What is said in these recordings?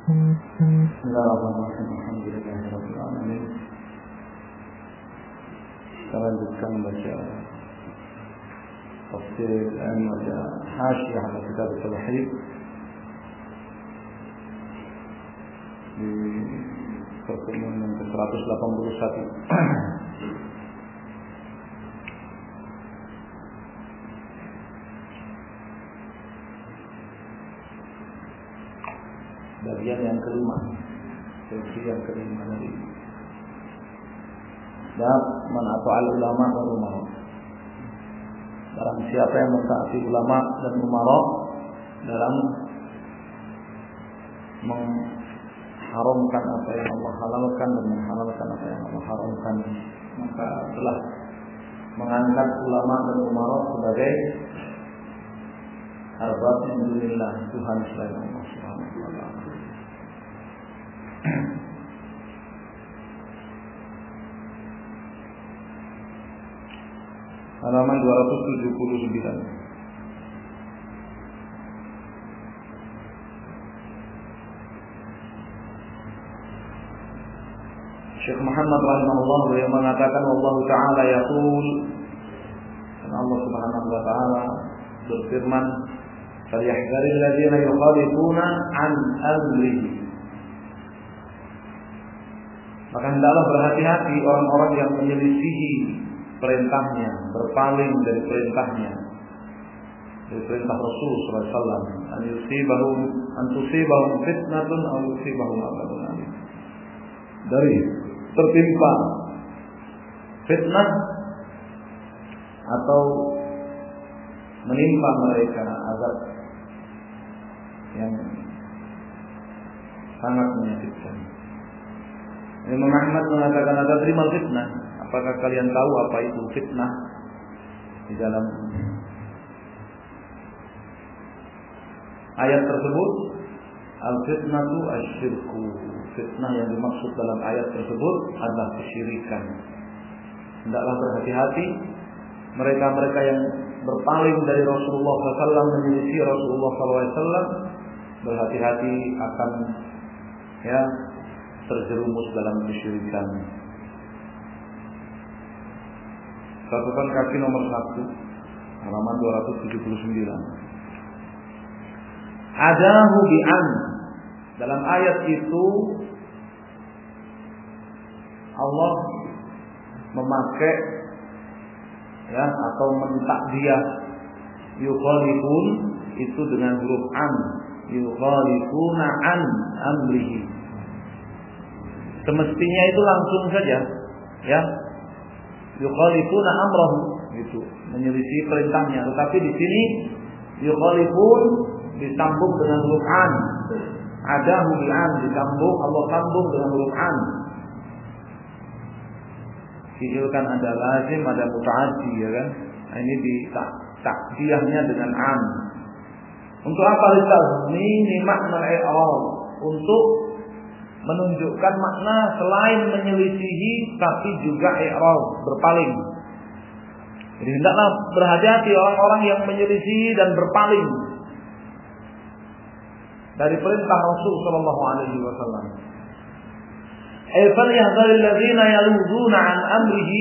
Bismillahirrahmanirrahim. Alhamdulillahirabbil alamin. Kita lanjutkan membaca tafsir al-Majah Hasyiyah ala Kitab Tauhid di pertemuan yang ke-181. Bagian yang kelima, sesi yang kelima dari bab man ata'al ulama wal umara. Barang siapa yang mentaati ulama dan umara dalam mengharamkan apa yang Allah halalkan dan menghalalkan apa yang Allah haramkan, maka telah mengangkat ulama dan umara sebagai arbab min dunillah, Tuhan selain Allah Subhanahu wa taala. Halaman 279. Syekh Muhammad rahimahullah beliau mengatakan wallahu taala yaqul, dan Allah Subhanahu wa taala berfirman, "Falyahdharil ladzina yukhalifuna an amrihi." Maka hendaklah berhati-hati orang-orang yang menyelisihi perintahnya, berpaling dari perintahnya, dari perintah Rasul sallallahu alaihi wasallam, an tusibahum fitnatun aw yusibahum adzabun alim. Dari tertimpa fitnah atau menimpa mereka azab yang sangat menyakitkan. Imam Ahmad mengatakan, ada terima fitnah. Apakah kalian tahu apa itu fitnah? Di dalam ayat tersebut, al-fitnatu asyirku. Fitnah yang dimaksud dalam ayat tersebut adalah kesyirikan. Hendaklah berhati-hati mereka-mereka yang berpaling dari Rasulullah SAW, menyelisih Rasulullah SAW, berhati-hati akan terjerumus dalam kesyirikan. Catatan kaki nomor 1, halaman 279. Adahu bi'an. Dalam ayat itu Allah memakai atau mentakdiyah yukhalifun itu dengan huruf an. Yukhalifuna an amrihi. Semestinya itu langsung saja, yukhalifuna amrahu, gitu, menyelisih perintahnya. Tetapi di sini yukhalifun disambung dengan huruf an. Adahu bi'an disambung, Allah sambung dengan huruf an. Fi'il kan ada lazim, ada muta'addi, ya kan? Nah, ini di takdiyahnya dengan an. Untuk apa litazmini makna i'rab? Untuk menunjukkan makna selain menyelisihi tapi juga i'rab, berpaling. Jadi hendaklah berhati-hati orang-orang yang menyelisihi dan berpaling dari perintah Rasul sallallahu alaihi wasallam. Fal yahdharil ladzina yaluzuna an amrihi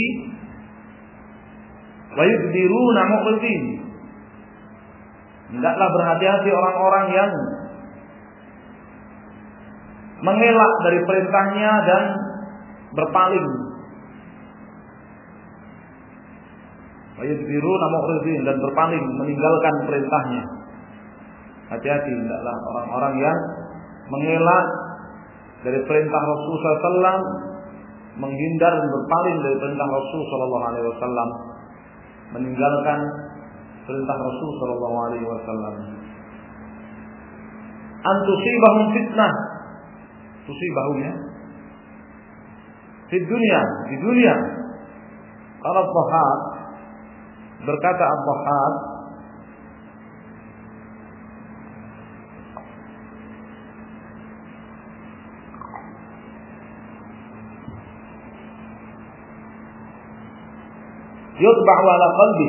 wa yudbiruna mu'ridin. Hendaklah berhati-hati orang-orang yang mengelak dari perintahnya dan berpaling. Wayudbiruna mu'ridin, dan berpaling, meninggalkan perintahnya. Hati-hati, hendaklah orang-orang yang mengelak dari perintah Rasul SAW, menghindar dan berpaling dari perintah Rasul SAW, meninggalkan perintah Rasul SAW. Antusibahum fitnah, tusibahum di dunia. Kalau Dhahab berkata, Dhahab yutba'u ala qalbi.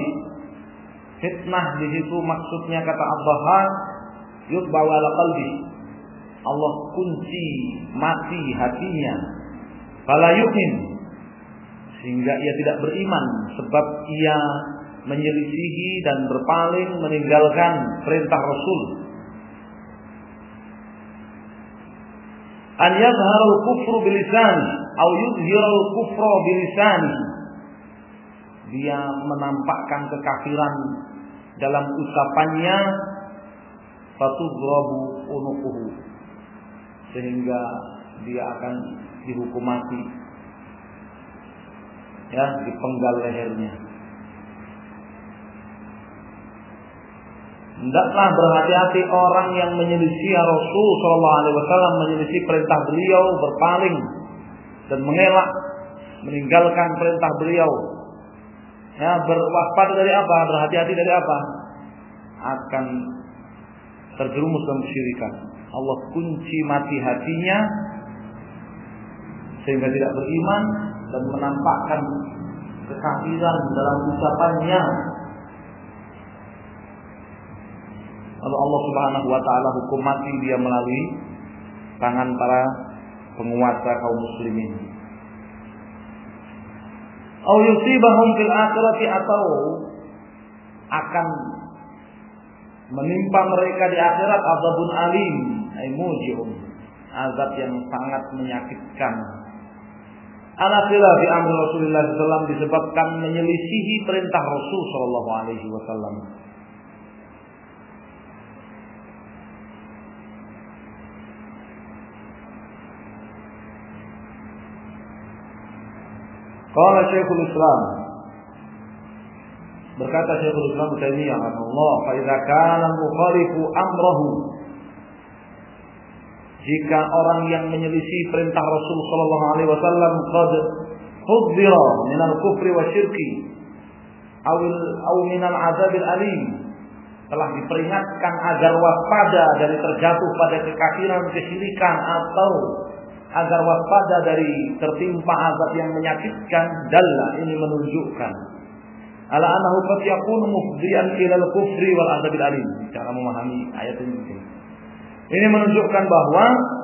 Fitnah di situ maksudnya kata Dhahab yutba'u ala qalbi. Allah kunci mati hatinya, fala yu'min, sehingga ia tidak beriman sebab ia menyelisihi dan berpaling meninggalkan perintah Rasul. An yadhharul kufru bilisani aw yudhhirul kufra bilisani, dia menampakkan kekafiran dalam ucapannya, fatudrabu unuquhu, sehingga dia akan dihukum mati, ya, dipenggal lehernya. Hendaklah berhati-hati orang yang menyelisih Rasul sallallahu alaihi wasallam, menyelisih perintah beliau, berpaling dan mengelak meninggalkan perintah beliau. Ya, berwaspada dari apa? Berhati-hati dari apa? Akan terjerumus dalam kesyirikan. Allah kunci mati hatinya sehingga tidak beriman dan menampakkan kekafiran dalam ucapannya. Lalu Allah Subhanahu wa taala hukum mati dia melalui tangan para penguasa kaum muslimin. Au yusibahum fil akhirati, atau akan menimpa mereka di akhirat azabun alim, ay muji'un, azab yang sangat menyakitkan. Ala khilafi amri Rasulullah sallallahu alaihi wasallam, disebabkan menyelisihi perintah Rasul sallallahu alaihi wasallam. Qala Syekhul Islam, berkata Syekhul Islam Taimiyah rahimahullah, fa idza kana mukhalifu amrahu, jika orang yang menyelisih perintah Rasul sallallahu alaihi wasallam qad hudzira min al-kufri wa syirki aw min al-'adzabil alim, telah diperingatkan agar waspada dari terjatuh pada kekafiran, kesyirikan, atau agar waspada dari tertimpa azab yang menyakitkan, dalla, ini menunjukkan ala annahu qad yakunu mufdiyan ila al-kufri wal 'adzabil alim. Cara memahami ayat ini, ini menunjukkan bahwa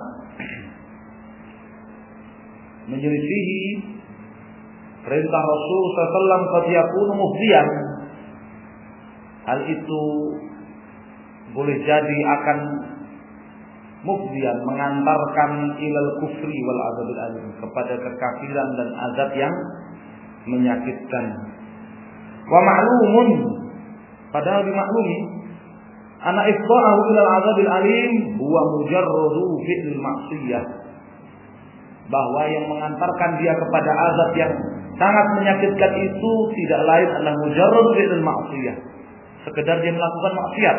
menyelisihi perintah Rasul sallallahu alaihi wasallam qad yakunu mufdiyan, hal itu boleh jadi akan mufdiyan, mengantarkan ilal kufri wal azabil alim, kepada kekafiran dan azab yang menyakitkan. Wa ma'lumun, padahal dimaklumi, ana ifda'ahu ilal azabil alim huwa mujarradu fi'l ma'siyah, bahwa yang mengantarkan dia kepada azab yang sangat menyakitkan itu tidak lain adalah mujarradu fi'l ma'siyah, sekedar dia melakukan maksiat.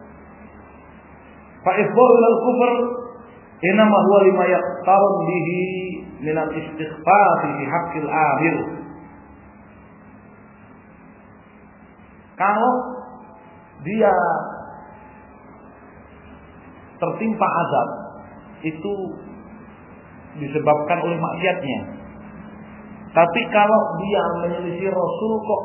Fa ifdha'ul al-kufr inama huwa lima yaqtarun bihi min al-istighfar fi haqqil amir. Kalau dia tertimpa azab, itu disebabkan oleh maksiatnya. Tapi kalau dia menyelisih Rasul kok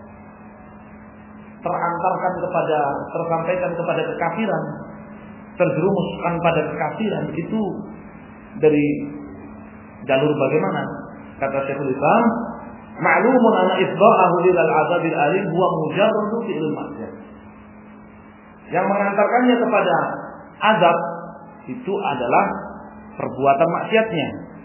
tersampaikan kepada kekafiran, terjerumuskan pada kekafiran, itu dari jalur bagaimana? Kata Syekhul Islam, ma'lumun anna ifda'ahu lil azabil alim huwa mujarradu fi'il maksiat. Yang mengantarkannya kepada azab itu adalah perbuatan maksiatnya.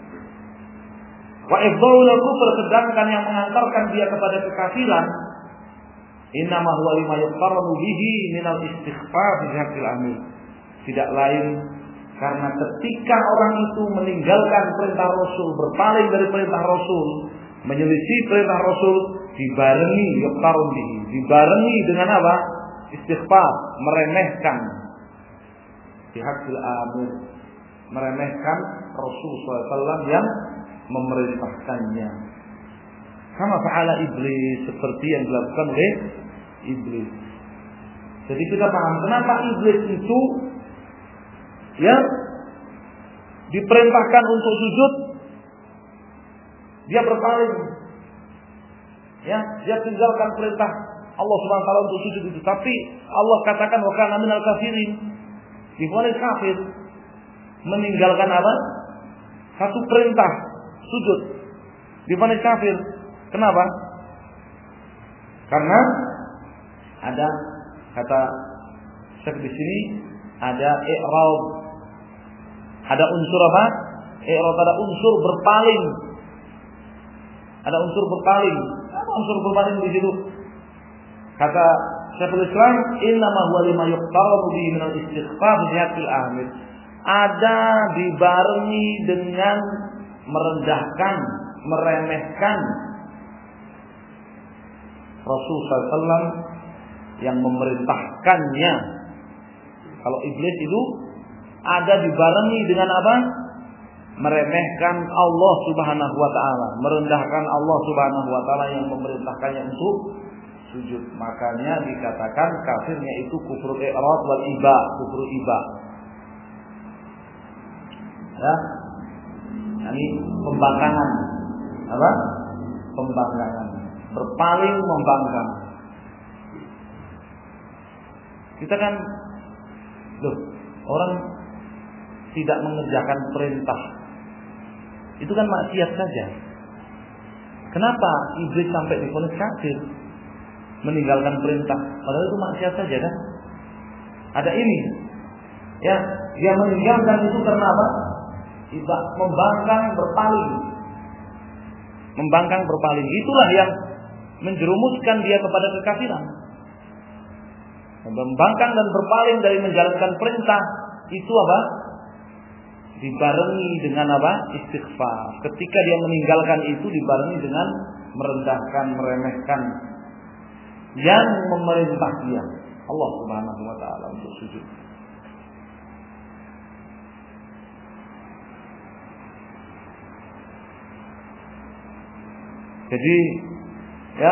Wa ifda'ul kufur, sedangkan yang mengantarkan dia kepada kekafiran, innama huwa lima yuqarrabu bihi minal istighfar bi haqqil amil, tidak lain karena ketika orang itu meninggalkan perintah Rasul, berpaling dari perintah Rasul, menyelisih perintah Rasul, dibarengi yuqarrun bihi, dibarengi dengan apa? Istighfar, meremehkan bi haqqil amil, meremehkan Rasul SAW yang memerintahkannya. Sama fa'ala iblis, seperti yang dilakukan oleh iblis. Jadi kita paham kenapa iblis itu ya diperintahkan untuk sujud, dia berpaling, ya dia tinggalkan perintah Allah Subhanahu wa taala untuk sujud itu. Tapi Allah katakan wa kana minal kafirin, divonis kafir. meninggalkan apa? Satu perintah sujud, divonis kafir. Kenapa? Karena ada kata Syekh di sini ada i'rad. Ada unsur apa? I'rad, ada unsur berpaling. Ada unsur berpaling. Apa unsur berpaling di situ? Kata Syekhul Islam, innama huwa lima yuqtaru bihi min al-istighfar bi haqqil amir. Ada dibarengi dengan merendahkan, meremehkan Rasul SAW yang memerintahkannya. Kalau iblis itu ada dibarengi dengan apa? Meremehkan Allah Subhanahu wa taala, merendahkan Allah Subhanahu wa taala yang memerintahkannya untuk sujud. Makanya dikatakan kafirnya itu kufur i'rad wal iba, kufur iba. Ya. Ini pembangkangan. Apa? Pembangkangan. Berpaling, membangkang. Kita kan orang tidak mengerjakan perintah. Itu kan maksiat saja. Kenapa iblis sampai divonis kafir? Meninggalkan perintah. Padahal itu maksiat saja kan? Ada ini. Ya, dia meninggalkan itu karena apa? Membangkang, berpaling. Membangkang, berpaling. Itulah yang menjerumuskan dia kepada kekafiran. Membangkang dan berpaling dari menjalankan perintah itu apa? Dibarengi dengan apa? Istighfar. Ketika dia meninggalkan itu dibarengi dengan merendahkan, meremehkan yang memerintah dia, Allah Subhanahu wa taala, untuk sujud. Jadi ya,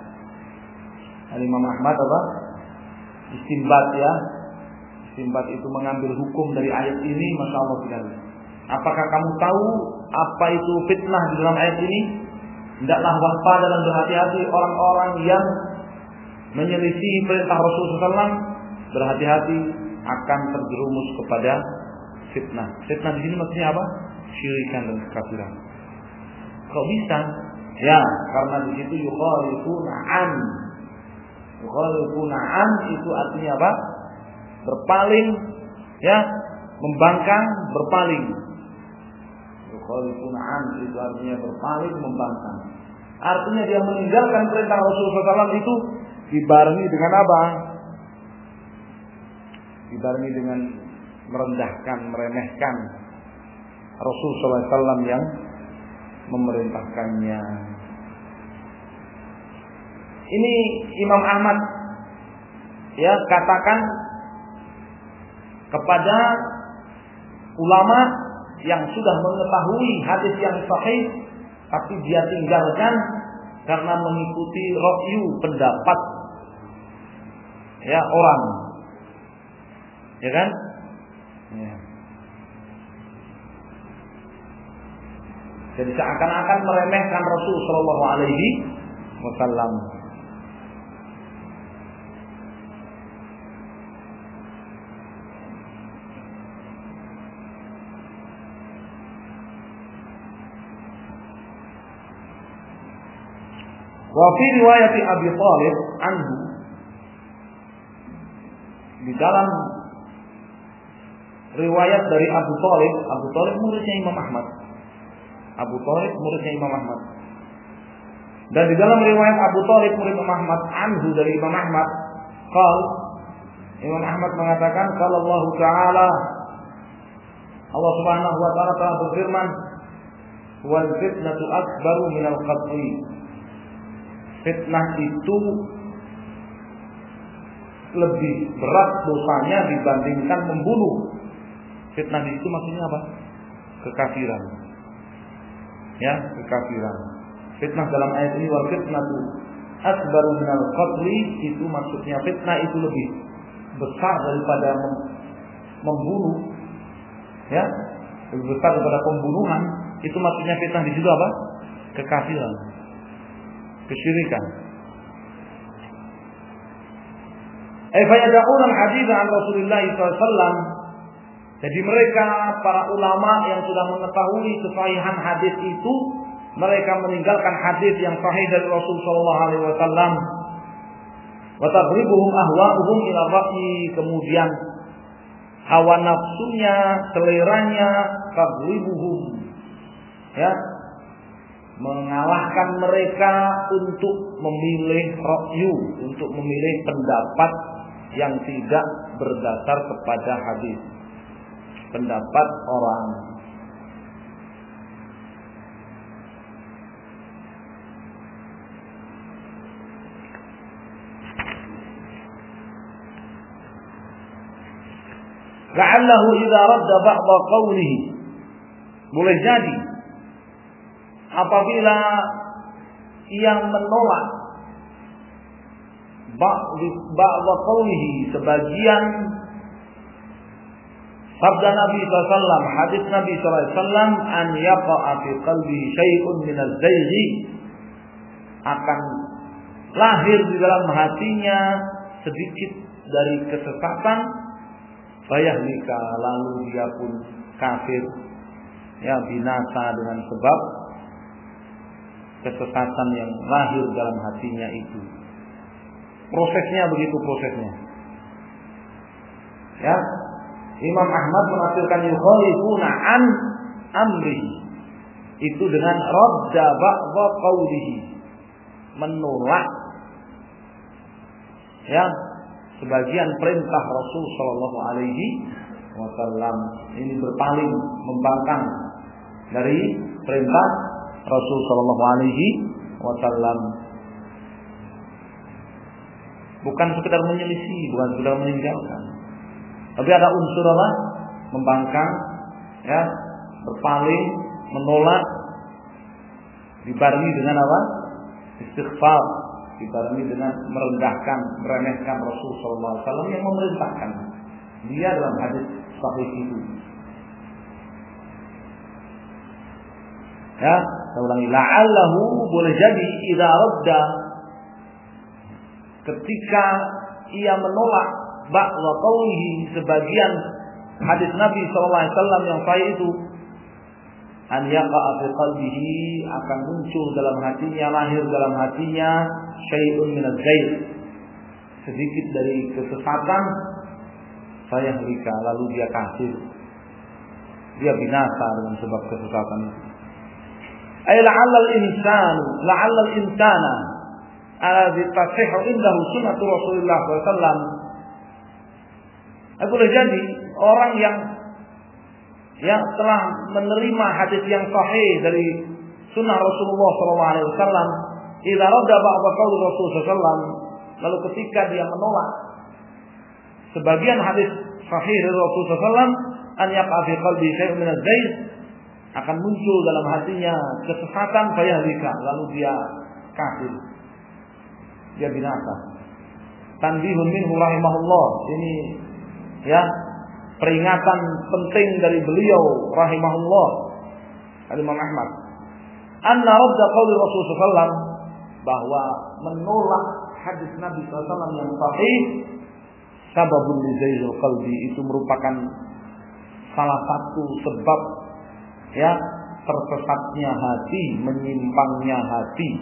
Imam Ahmad apa? Istinbat ya. Istinbat itu mengambil hukum dari ayat ini, Masya Allah sekali. Apakah kamu tahu apa itu fitnah di dalam ayat ini? Hendaklah waspada dan berhati-hati orang-orang yang menyelisih perintah Rasulullah SAW. Berhati-hati akan terjerumus kepada fitnah. Fitnah di sini maksudnya apa? Syirikan dan kekafiran. Kok bisa? Ya, karena di situ yukhalifuna an. Yukhalifuna an itu artinya apa? Berpaling, ya, membangkang, berpaling. Yukhalifuna an itu artinya berpaling, membangkang. Artinya dia meninggalkan perintah Rasulullah SAW itu dibarengi dengan apa? Dibarengi dengan merendahkan, meremehkan Rasulullah SAW yang memerintahkannya. Ini Imam Ahmad ya katakan kepada ulama yang sudah mengetahui hadis yang sahih tapi dia tinggalkan karena mengikuti ra'yu, pendapat ya orang. Ya kan? Ya. Jadi seakan-akan meremehkan Rasul sallallahu alaihi wasallam. Wa fi riwayat Abi Thalib anhu, di dalam riwayat dari Abu Thalib muridnya Imam Ahmad. Abu Thalib muridnya Imam Ahmad. Dan di dalam riwayat Abu Thalib murid Imam Ahmad anhu dari Imam Ahmad, Imam Ahmad mengatakan kalau Allah Taala, Allah Subhanahu wa taala telah berfirman, wal fitnatu akbaru minal qatl. Fitnah itu lebih berat dosanya dibandingkan membunuh. Fitnah itu maksudnya apa? Kekafiran. Ya, kekafiran. Fitnah dalam ayat ini wal fitnatu akbaru minal qatl, itu maksudnya fitnah itu lebih besar daripada membunuh. Ya, lebih besar daripada pembunuhan. Itu maksudnya fitnah di situ apa? Kekafiran. Kesyirikan. Fayada'una al-hadits an Rasulullah sallallahu alaihi wasallam, Jadi mereka para ulama yang sudah mengetahui kesahihan hadis itu, mereka meninggalkan hadis yang sahih dari Rasul sallallahu alaihi wasallam. Wa taghribuhum ahwa'uhum ila ra'yi, kemudian hawa nafsunya, seleranya taghribuhum, ya, mengalahkan mereka untuk memilih ra'yu, untuk memilih pendapat yang tidak berdasar kepada hadis, pendapat orang. La'allahu idza radda ba'dha qawlihi, boleh jadi apabila yang menolak ba'dha qawlihi, sebagian sabda Nabi SAW, hadis Nabi SAW, an yaqa'a fi qalbihi syai'un min az-zayghi, akan lahir di dalam hatinya sedikit dari kesesatan, fayahlika, lalu dia pun kafir, ya, binasa dengan sebab kesesatan yang lahir dalam hatinya itu. Prosesnya begitu prosesnya. Ya, Imam Ahmad menafsirkan yukhalifuna an amrihi itu dengan radda ba'dha qawlihi, menolak, ya, sebagian perintah Rasul sallallahu alaihi wasallam. Ini berpaling, membangkang dari perintah Rasul sallallahu alaihi wasallam. Bukan sekedar menyelisih, bukan sekedar meninggalkan, tapi ada unsur apa? Membangkang, ya, berpaling, menolak, dibarengi dengan apa? Istighfar, dibarengi dengan merendahkan, meremehkan Rasul sallallahu alaihi wasallam yang memerintahkan dia dalam hadis sahih itu. Ya, saya ulangi, la'allahu, boleh jadi, idza radda, ketika ia menolak ba'dha qawlihi, sebagian hadis Nabi sallallahu alaihi wasallam yang sahih itu, an yaqa'a fi qalbihi, akan muncul dalam hatinya, lahir dalam hatinya syai'un min az-zayg, sedikit dari kesesatan, fayahlika, lalu dia kafir, dia binasa dengan sebab kesesatan itu. Ay la'allal insana alladhi tasihhu indahu sunnatu Rasulullah sallallahu alaihi wasallam, boleh jadi orang yang telah menerima hadis yang sahih dari sunnah Rasulullah SAW, idza radda ba'd qaul Rasul SAW, lalu ketika dia menolak sebagian hadis sahih dari Rasul SAW, an yaqa fi qalbi syai'un min az-zayg, akan muncul dalam hatinya kesesatan, fayahlika, lalu dia kafir, dia binasa. Tanbihun minhu rahimahullah, ini, ya, peringatan penting dari beliau rahimahullah, Imam Ahmad, anna radda qauli Rasul sallallahu, bahwa menolak hadis Nabi sallallahu yang sahih sababun li zaygil qalbi, itu merupakan salah satu sebab, ya, tersesatnya hati, menyimpangnya hati.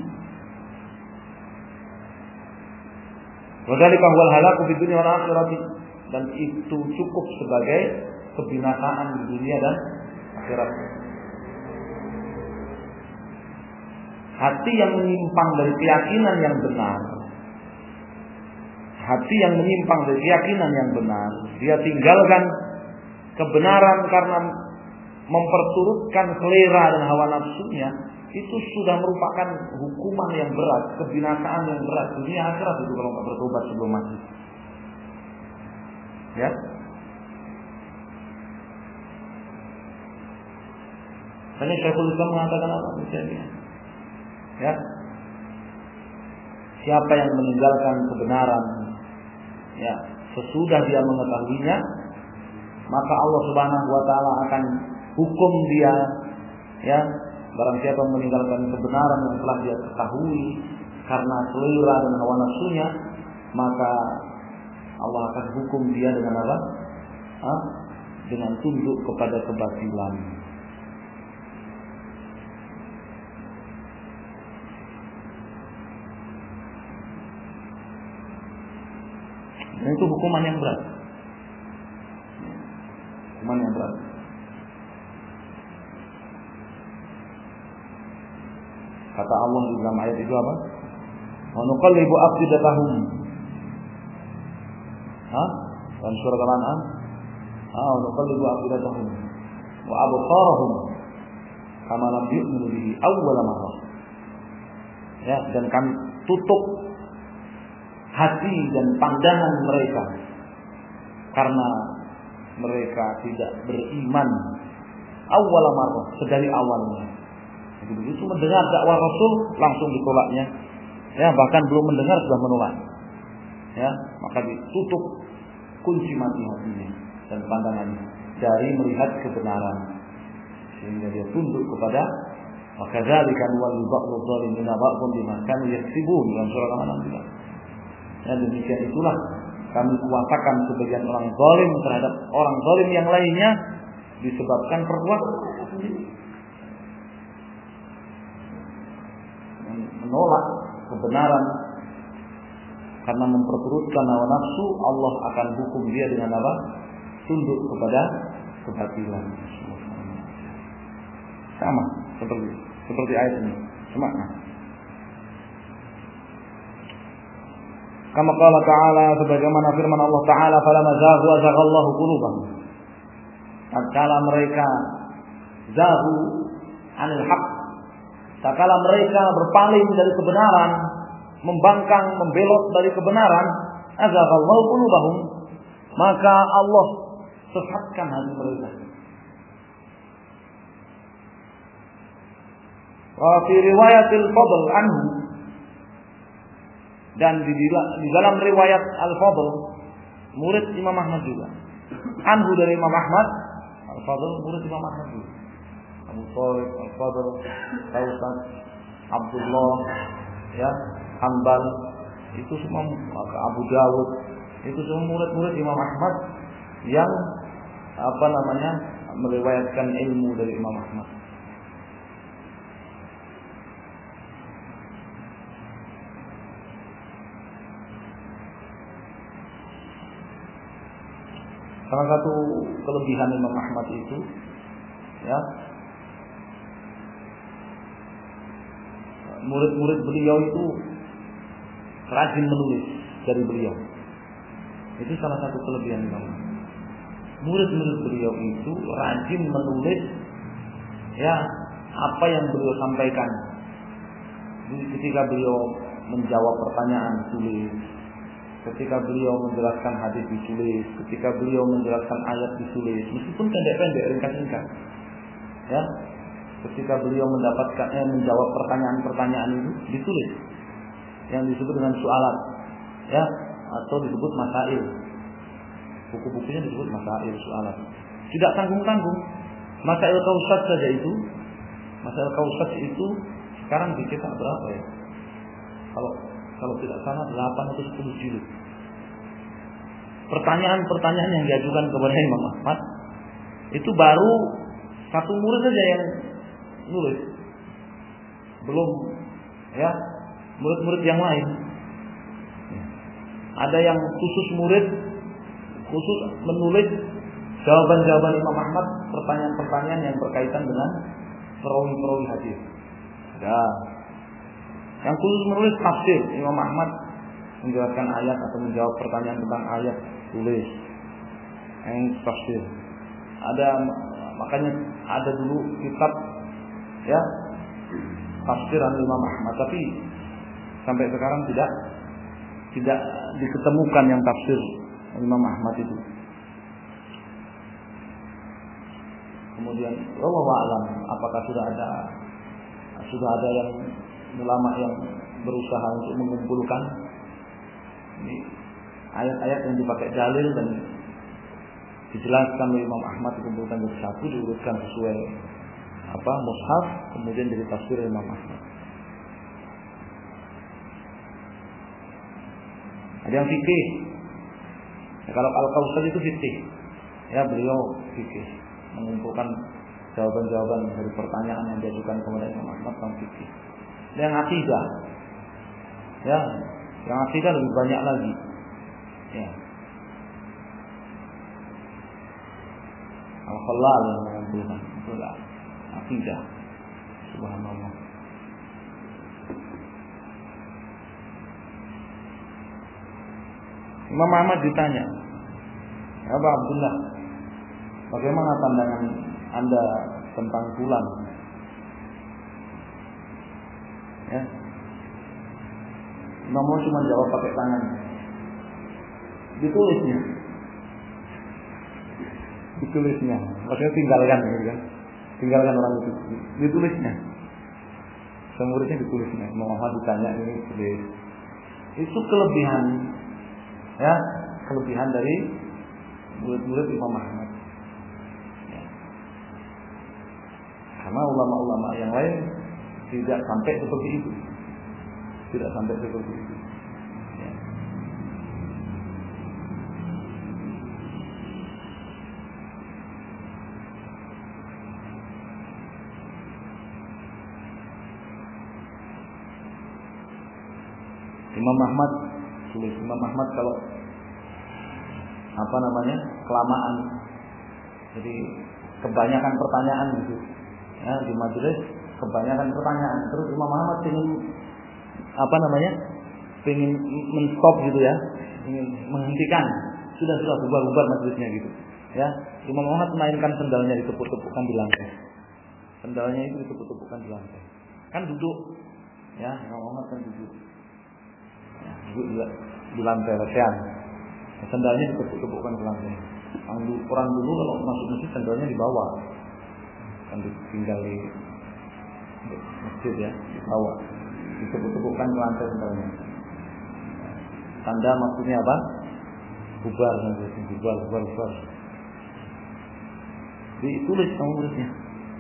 Wa dzalika huwal halaku fid dunya wal akhirati, dan itu cukup sebagai kebinasaan di dunia dan akhirat. Hati yang menyimpang dari keyakinan yang benar, hati yang menyimpang dari keyakinan yang benar, dia tinggalkan kebenaran karena memperturutkan selera dan hawa nafsunya, itu sudah merupakan hukuman yang berat, kebinasaan yang berat dunia akhirat itu kalau tidak bertobat sebelum mati. Ya, hanya Syekhul Islam mengatakan apa misalnya? Ya, siapa yang meninggalkan kebenaran, ya, sesudah dia mengetahuinya, maka Allah Subhanahu Wa Taala akan hukum dia. Ya, barang siapa meninggalkan kebenaran yang telah dia ketahui karena selera dan hawa nafsunya, maka Allah akan hukum dia dengan apa? dengan tunduk kepada kebatilan. Dan itu hukuman yang berat. Hukuman yang berat. Kata Allah di dalam ayat itu apa? Wa nuqallibu afidatahum. Dalam surat Al-An'am. Wa nuqallibu afidatahum wa absarahum kama lam yu'minu bihi awwala marrah. Ya, dan kami tutup hati dan pandangan mereka karena mereka tidak beriman awwala marrah, sedari awalnya. Begitu mendengar dakwah Rasul langsung ditolaknya. Ya, bahkan belum mendengar sudah menolak. Ya, maka ditutup kunci mati hatinya dan pandangannya dari melihat kebenaran, sehingga dia tunduk kepada wakadzalika nuwalli ba'dadh dhalimina ba'dhum bima kanu yaksibun dalam surah Al-An'am juga. Ya, demikian itulah kami kuasakan sebagian orang zalim terhadap orang zalim yang lainnya disebabkan perbuatan sendiri. Menolak kebenaran karena memperturutkan hawa nafsu, Allah akan hukum dia dengan apa? Tunduk kepada kebatilan. Sama seperti ayat ini. Semakna. Kama qala ta'ala, sebagaimana firman Allah Ta'ala, falamma zaghu azaghallahu qulubahum. Tatkala mereka zaghu anil haqq, tatkala mereka berpaling dari kebenaran, membangkang, membelot dari kebenaran, azaghallahu qulubahum, maka Allah sesatkan hati mereka. Wa fi riwayatil Fadl anhu, dan di dalam riwayat Al-Fadl, murid Imam Ahmad juga, anhu dari Imam Ahmad, Al-Fadl murid Imam Ahmad juga, Abu Thalib, Al-Fadl, Tausat, Abdullah, ya, Hanbal, itu semua, Abu Dawud, itu semua murid-murid Imam Ahmad yang meriwayatkan ilmu dari Imam Ahmad. Salah satu kelebihan Imam Ahmad itu, ya, murid-murid beliau itu rajin menulis dari beliau. Itu salah satu kelebihan Imam Ahmad. Murid-murid beliau itu rajin menulis, ya, apa yang beliau sampaikan. Ketika beliau menjawab pertanyaan tulis, ketika beliau menjelaskan hadis ditulis, ketika beliau menjelaskan ayat ditulis, meskipun pendek-pendek, ringkas-ringkas. Ya, ketika beliau menjawab pertanyaan-pertanyaan itu ditulis, yang disebut dengan soalat, ya, atau disebut masail. Buku-bukunya disebut masail, soalat. Tidak tanggung-tanggung. Masail kausat saja itu, masail kausat itu sekarang dicetak berapa ya? Kalau tidak salah 8 atau 10 jilid. Pertanyaan-pertanyaan yang diajukan kepada Imam Ahmad itu baru satu murid saja yang nulis. Belum, ya, murid-murid yang lain. Ada yang khusus menulis jawaban-jawaban Imam Ahmad, pertanyaan-pertanyaan yang berkaitan dengan perawi-perawi hadis. Ada yang khusus menulis tafsir, Imam Ahmad menjelaskan ayat atau menjawab pertanyaan tentang ayat, tulis yang tafsir. Makanya ada dulu kitab, ya, tafsiran Imam Ahmad, tapi sampai sekarang tidak diketemukan yang tafsir Imam Ahmad itu. Kemudian wallahu a'lam, apakah sudah ada yang ulama yang berusaha untuk mengumpulkan ini ayat-ayat yang dipakai dalil dan dijelaskan oleh Imam Ahmad, dikumpulkan jadi satu, diurutkan sesuai mushaf, kemudian jadi tafsir Imam Ahmad. Ada yang fikih. Ya, kalau Al-Kausar itu fikih. Ya, beliau fikih, mengumpulkan jawaban-jawaban dari pertanyaan yang diajukan kepada Imam Ahmad tentang fikih. Yang akidah, ya, yang akidah lebih banyak lagi. Ya. Al-Khalal yang mengumpulkan itulah akidah. Subhanallah. Imam Ahmad ditanya, Abu Abdullah, bagaimana pandangan Anda tentang bulan? Ya. Imam Ahmad cuma jawab pakai tangan. Ditulisnya, maksudnya tinggalkan, gitu kan? Tinggalkan orang itu. Ditulisnya. Muridnya ditulisnya. Imam Ahmad ditanya ini tulis. Itu kelebihan, ya, kelebihan dari murid-murid Imam Ahmad. Ya. Karena ulama-ulama yang lain tidak sampai seperti itu. Tidak sampai seperti itu. Ya. Imam Ahmad tulis, Imam Ahmad kalau kelamaan, jadi kebanyakan pertanyaan gitu, ya, di majelis kebanyakan pertanyaan, terus Imam Ahmad pengen men-stop gitu ya, ingin menghentikan, sudah bubar majelisnya gitu, ya. Imam Ahmad mainkan sendalnya ditepuk-tepukkan di lantai, sendalnya itu ditepuk-tepukkan di lantai, kan duduk, ya, Imam Ahmad kan duduk. Di lantai lesehan, sendalnya ditepuk-tepukkan ke lantai. Orang dulu kalau masuk masjid sendalnya di bawah, kan tinggal di masjid ya, di bawah, ditepuk-tepukkan ke lantai sendalnya. Tanda maksudnya apa? Bubar. Ditulis sama muridnya.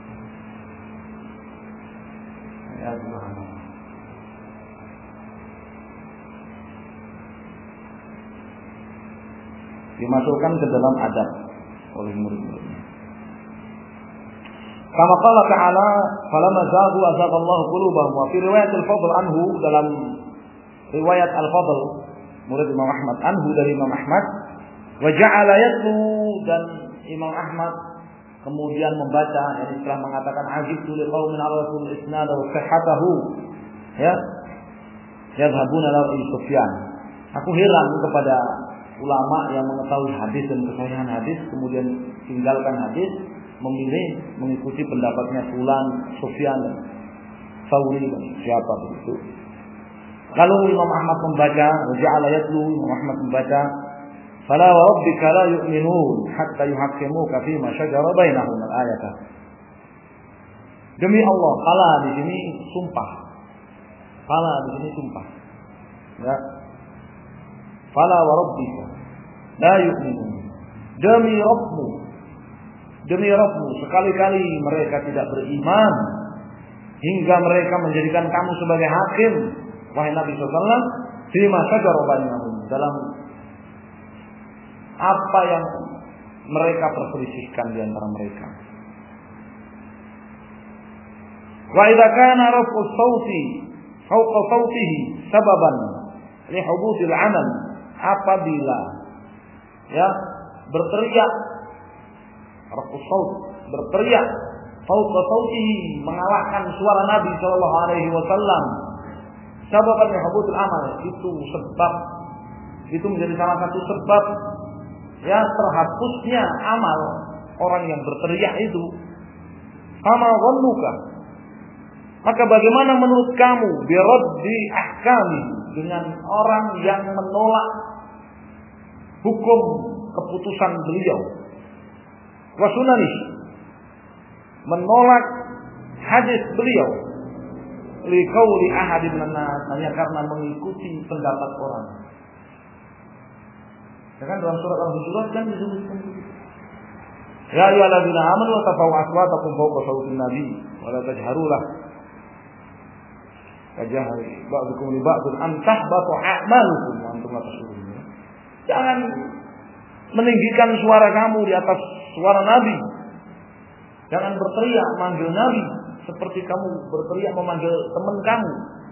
Ya Subhanallah. Dimasukkan ke dalam adab oleh murid-muridnya. Kama qala ta'ala, "Falamma zaghu azaghallahu qulubahum." Wa fi riwayat Al-Fadl anhu, dalam riwayat Al-Fadl murid Imam Ahmad anhu dari Imam Ahmad, wa ja'ala yatlu, dan Imam Ahmad kemudian membaca, yang setelah mengatakan ajibtu liqaumin arasul isnad wa sihhatahu, ya, yadhhabuna ila Sufyan. Aku heran kepada ulama yang mengetahui hadis dan kesahihan hadis kemudian tinggalkan hadis, memilih mengikuti pendapatnya fulan, Sufyan, Tsauri dan siapa begitu. Lalu Imam Ahmad membaca, ja'ala yatlu, Imam Ahmad membaca, "Fala wa rabbika la yu'minun hatta yuhaqqimuka fi ma shajara bainahum," al-ayat. Demi Allah, fala di sini sumpah. Fala di sini sumpah. Ya. Fala wa rabbika la yu'minun. Demi Rabbmu, sekali-kali mereka tidak beriman hingga mereka menjadikan kamu sebagai hakim, wahai Nabi SAW, fima syajara bainahum, dalam apa yang mereka perselisihkan di antara mereka. Wa idza kana raf'u sawti fawqa sawtihi sababan li hubutil 'amal, apabila ya berteriak raf'u saut, berteriak fawqa sautihi, mengalahkan suara Nabi sallallahu alaihi wasallam, sababan li hubutil 'amal, itu menjadi salah satu sebab ya terhapusnya amal orang yang berteriak itu. Fama dhannuka, maka bagaimana menurut kamu biraddi ahkami, dengan orang yang menolak hukum keputusan beliau, wa sunani, menolak hadis beliau, li qauli ahadin minan, hanya karena mengikuti pendapat orang. Kan dalam surat Al-Hujurat kan disebutkan begitu. Ya ayyuhalladzina amanu la tarfa'u aswatakum fawqa sawtin nabi wa la tajharu lahu kajahri ba'dukum li ba'din an tahbata a'malukum wa antum la tashurun. Jangan meninggikan suara kamu di atas suara Nabi. Jangan berteriak manggil Nabi seperti kamu berteriak memanggil teman kamu.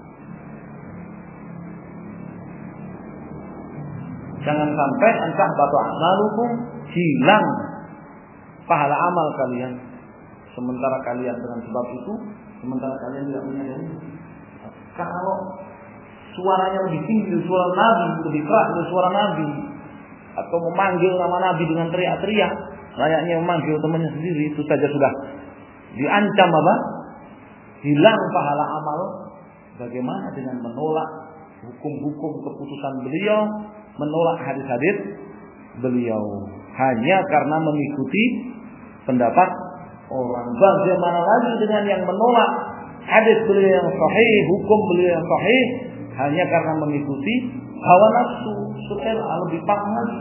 Jangan sampai entah batu amalukum, hilang pahala amal kalian. Sementara kalian dengan sebab itu, sementara kalian tidak menyadari. Kalau suaranya lebih tinggi dari suara Nabi, lebih keras dari suara Nabi, atau memanggil nama Nabi dengan teriak-teriak, layaknya memanggil temannya sendiri, itu saja sudah diancam apa? Hilang pahala amal. Bagaimana dengan menolak hukum-hukum keputusan beliau, menolak hadis-hadis beliau hanya karena mengikuti pendapat orang. Bagaimana lagi dengan yang menolak hadis beliau yang sahih, hukum beliau yang sahih hanya karena mengikuti hawa nafsu, supaya lebih paham lagi.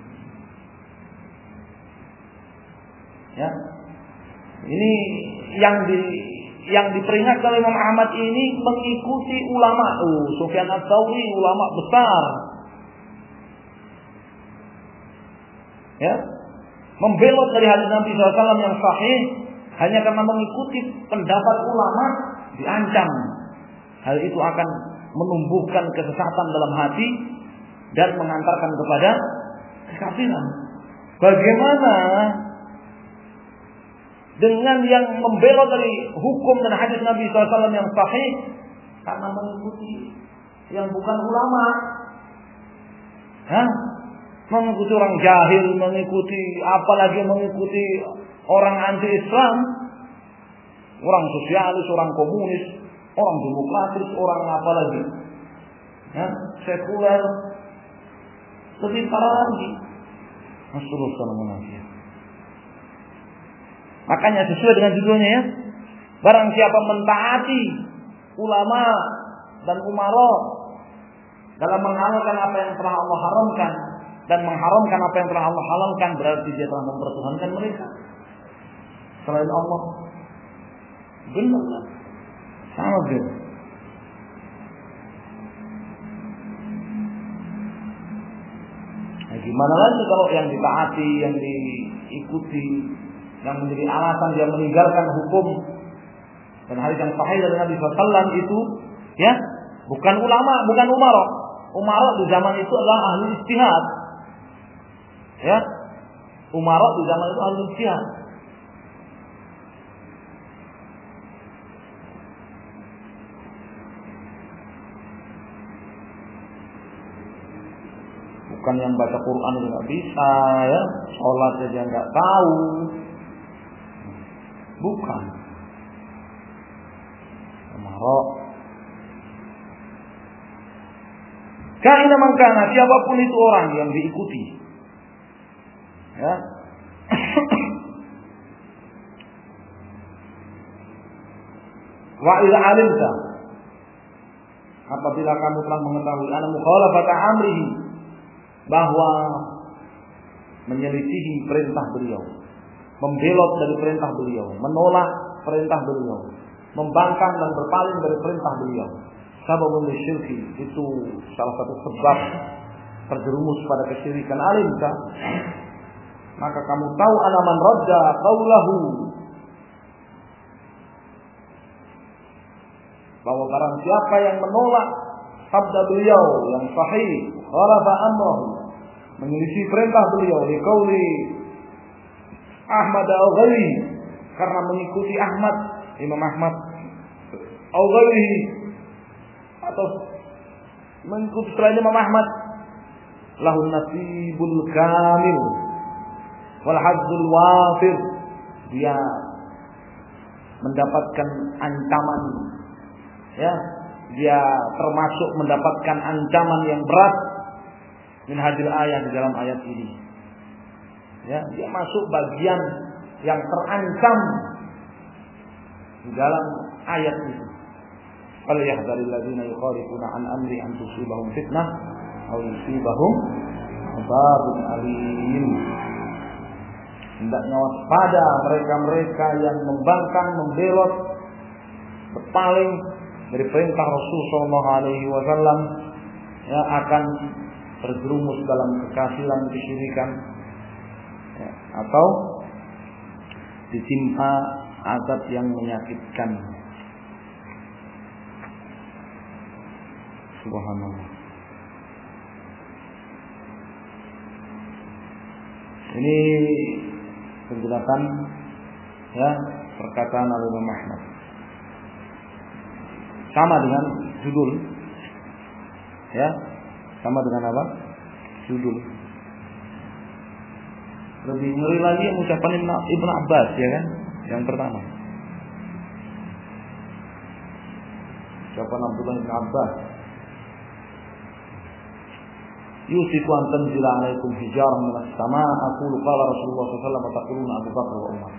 Ya, ini yang diperingatkan oleh Imam Ahmad ini mengikuti ulama. Sufyan Ats-Tsauri ulama besar. Ya, membelot dari hadis Nabi SAW yang sahih hanya karena mengikuti pendapat ulama diancam. Hal itu akan menumbuhkan kesesatan dalam hati dan mengantarkan kepada kekafiran. Bagaimana dengan yang membelot dari hukum dan hadis Nabi SAW yang sahih karena mengikuti yang bukan ulama? Mengikuti orang jahil, mengikuti apalagi mengikuti orang anti-Islam, orang sosialis, orang komunis, orang demokratis, orang apalagi sekuler, lebih parah lagi. Nasallallahu. Makanya sesuai dengan judulnya ya, barang siapa mentaati ulama dan umara dalam menghalalkan apa yang telah Allah haramkan dan mengharamkan apa yang telah Allah halalkan, berarti dia telah mempertuhankan mereka selain Allah. Benar lah, sangat benar. Nah, gimana lagi kalau yang ditaati, yang diikuti, yang menjadi alasan dia meninggalkan hukum dan hadis yang sahih dari Nabi SAW itu, ya, bukan ulama, bukan umara. Umara di zaman itu adalah ahli ijtihad. Ya, umara di zaman itu ahli ijtihad. Bukan yang baca Quran itu nggak bisa, ya, sholat saja nggak tahu. Bukan. Umara. Kaina mangkana, siapapun itu orang yang diikuti. Ya. Wa idza alimta, apabila kamu telah mengetahui anna mukhalafata amrihi, bahwa menyelisihi perintah beliau, membelot dari perintah beliau, menolak perintah beliau, membangkang dan berpaling dari perintah beliau, sababun lisyirki, itu salah satu sebab terjerumus pada kesyirikan. Alimka, maka kamu tahu anaman radda qaulahu, bahwa barang siapa yang menolak sabda beliau yang sahih, khalafa amrahu, menyelisih perintah beliau, liqauli Ahmad al-Ghali, karena mengikuti Ahmad, Imam Ahmad al-Ghali, atau mengikuti selain Imam Ahmad, lahun nasibul kamil wal hazzul wafir, dia mendapatkan ancaman, ya, dia termasuk mendapatkan ancaman yang berat min hadil ayat, di dalam ayat ini. Ya, dia masuk bagian yang terancam di dalam ayat itu. Fal yahdharil ladzina yukhalifuna an amri an tusibahum fitnah aw yusibahum adzabun alim. Hendaknya waspada mereka-mereka yang membangkang, membelot, berpaling dari perintah Rasul sallallahu alaihi wasallam, ya, akan terjerumus dalam kekafiran, kesyirikan, atau ditimpa azab yang menyakitkan. Subhanallah. Ini penjelasan ya perkataan Al-Imam Ahmad. Sama dengan judul. Ya, sama dengan apa? Judul. Lebih ngeri lagi ucapan Ibnu Abbas ya kan? Yang pertama. Ucapan Abdullah bin Abbas. Yusifu an tanzila alaikum hijarah minas sama' aqulu qala Rasulullah sallallahu alaihi wasallam wa taquluna Abu Bakar wa Umar.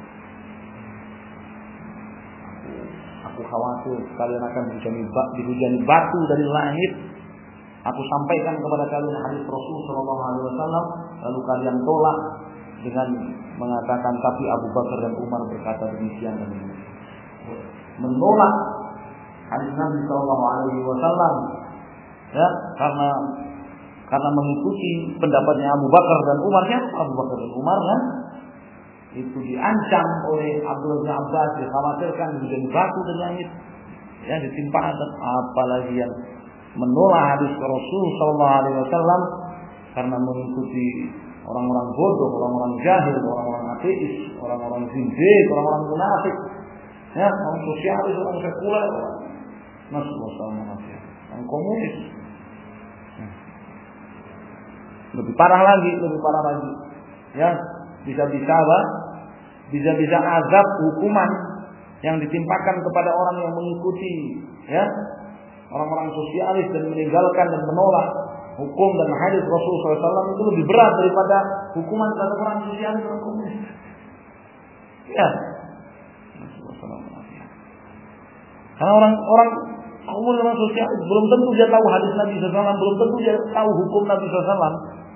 Aku khawatir kalian akan dihujani batu dari langit. Aku sampaikan kepada kalian hadis Rasul sallallahu alaihi wasallam, lalu kalian tolak dengan mengatakan tapi Abu Bakar dan Umar berkata demikian dan demikian. Menolak hadis Nabi sallallahu alaihi wasallam ya karena mengikuti pendapatnya Abu Bakar dan Umar kan? Abu Bakar dan Umar kan? Itu diancam oleh Abdullah bin Abbas, dikhawatirkan menjadi batu dari langit, ya ditimpa azab. Apalagi yang menolak hadis Rasul sallallahu alaihi wasallam karena mengikuti orang-orang bodoh, orang-orang jahil, orang-orang ateis, orang-orang zindik, orang-orang munafik, ya, orang sosialis, orang sekuler, orang komunis. Lebih parah lagi, ya. Bisa-bisa apa? Bisa-bisa azab hukuman yang ditimpakan kepada orang yang mengikuti ya orang-orang sosialis dan meninggalkan dan menolak hukum dan hadis Rasulullah SAW itu lebih berat daripada hukuman terhadap orang sosialis dan komunis. Ya. Karena orang komunis dan sosialis belum tentu dia tahu hadis Nabi SAW, belum tentu dia tahu hukum Nabi SAW.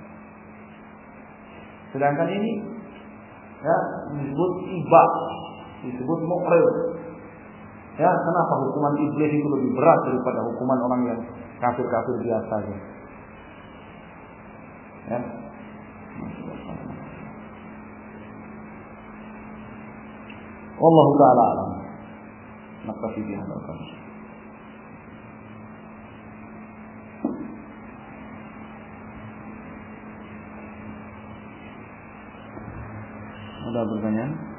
Sedangkan ini ya disebut iba, disebut mukril. Ya, kenapa hukuman iblis itu lebih berat daripada hukuman orang yang kafir-kafir biasa ya? Ya. Wallahu ta'ala alam. Naktafi bihadzal qadar. Ada pertanyaan?